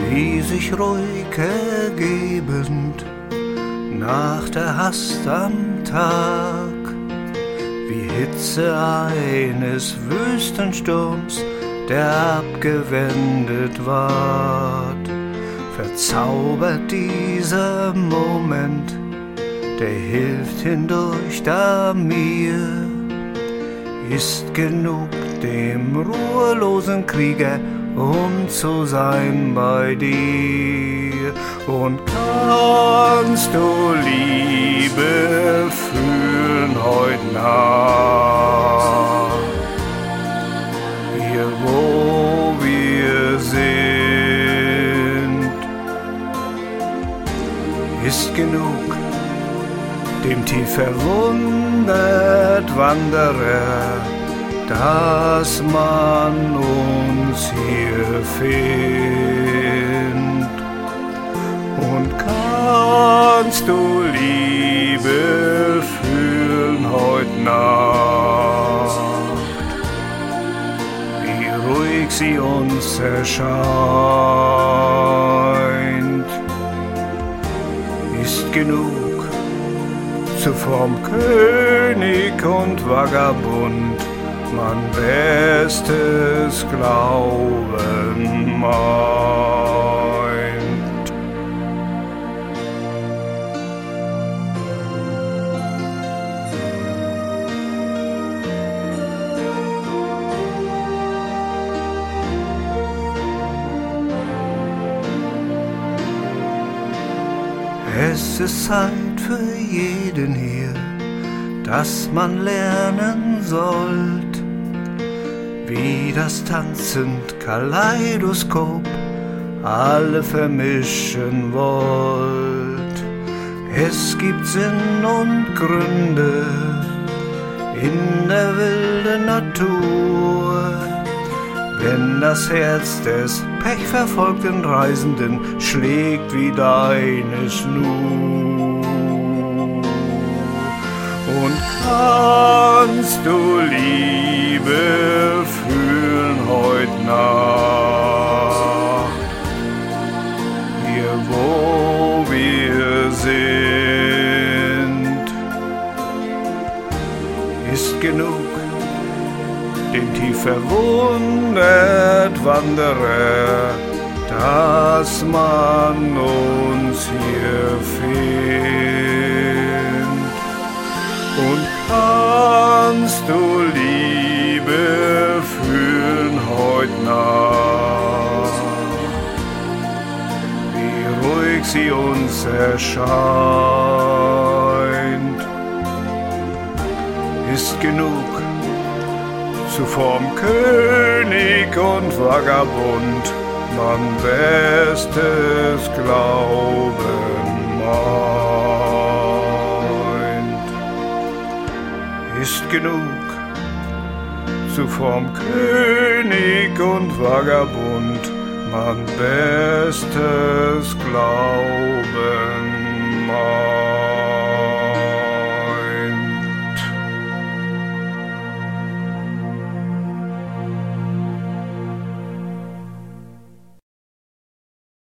die sich ruhig ergebend nach der Hast am Tag, wie Hitze eines Wüstensturms, der abgewendet ward, verzaubert dieser Moment, der hilft hindurch, da mir ist genug dem ruhelosen Krieger, um zu sein bei dir. Und kannst du Liebe fühlen heut Nacht, hier wo wir sind, ist genug dem tief verwundert Wanderer, dass man uns hier findet. Und kannst du Liebe fühlen heut Nacht, wie ruhig sie uns erscheint, ist genug zu vom König und Vagabund man bestes glauben meint. Es ist Zeit für jeden hier, dass man lernen sollt, wie das tanzend Kaleidoskop alle vermischen wollt. Es gibt Sinn und Gründe in der wilden Natur, wenn das Herz des pechverfolgten Reisenden schlägt wie deines nur. Und kannst du Liebe fühlen heut Nacht, hier wo wir sind, ist genug dem tief verwundert Wanderer, dass man uns hier findet. Und kannst du Liebe fühlen heut Nacht, wie ruhig sie uns erscheint, ist genug zu vom König und Vagabund man bestes glauben meint. Ist genug zu vom König und Vagabund man bestes glauben meint.